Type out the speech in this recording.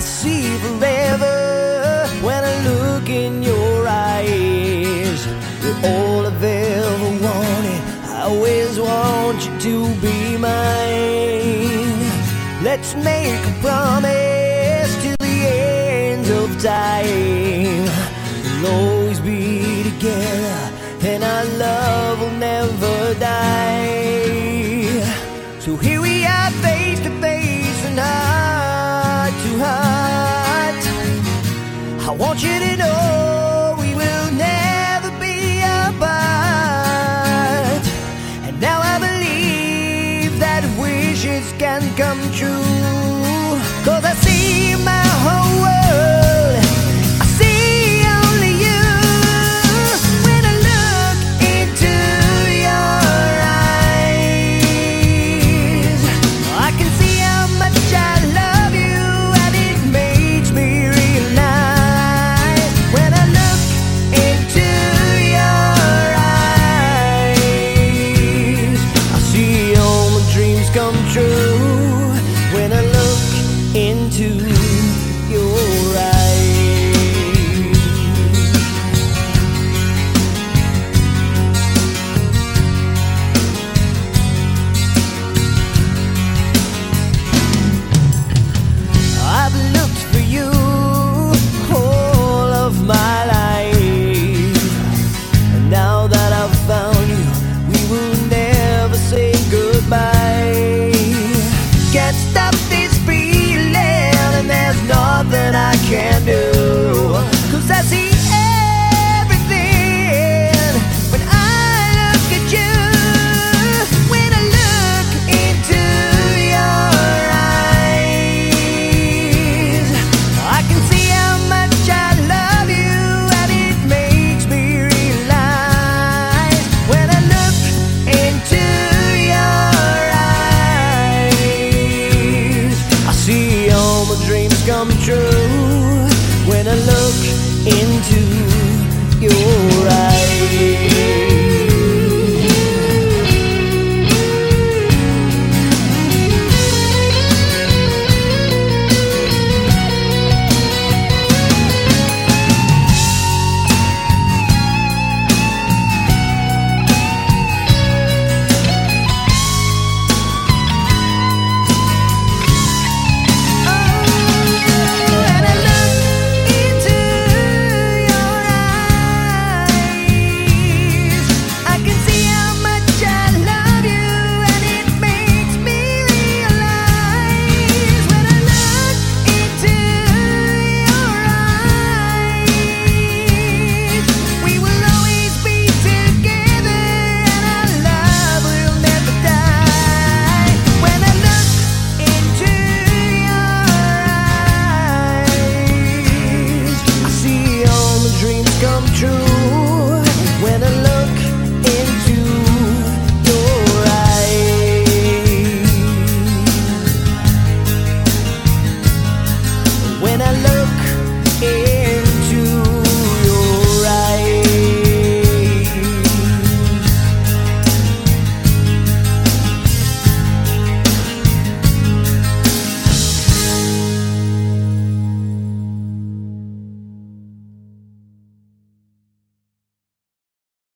see forever when I look in your eyes. You're all I've ever wanted. I always want you to be mine. Let's make a promise till the end of time. We'll always be together, and our love will never die. So here we are, face to face and heart to heart. I want you to know we will never be apart. And now I believe that wishes can come true. 'Cause I see my whole world, I see only you. When I look into your eyes, I can see how much I love you, and it makes me realize. When I look into your eyes, I see all my dreams come true. When I look into your eyes. I've looked for you all of my life, and now that I've found you, we will never say goodbye. Can't stop this feeling, and there's nothing I can do. 'Cause I see everything when I look at you. When I look into your eyes, I can see how much I love you, and it makes me realize. When I look into your eyes, I see all my dreams come true. When I look into your eyes.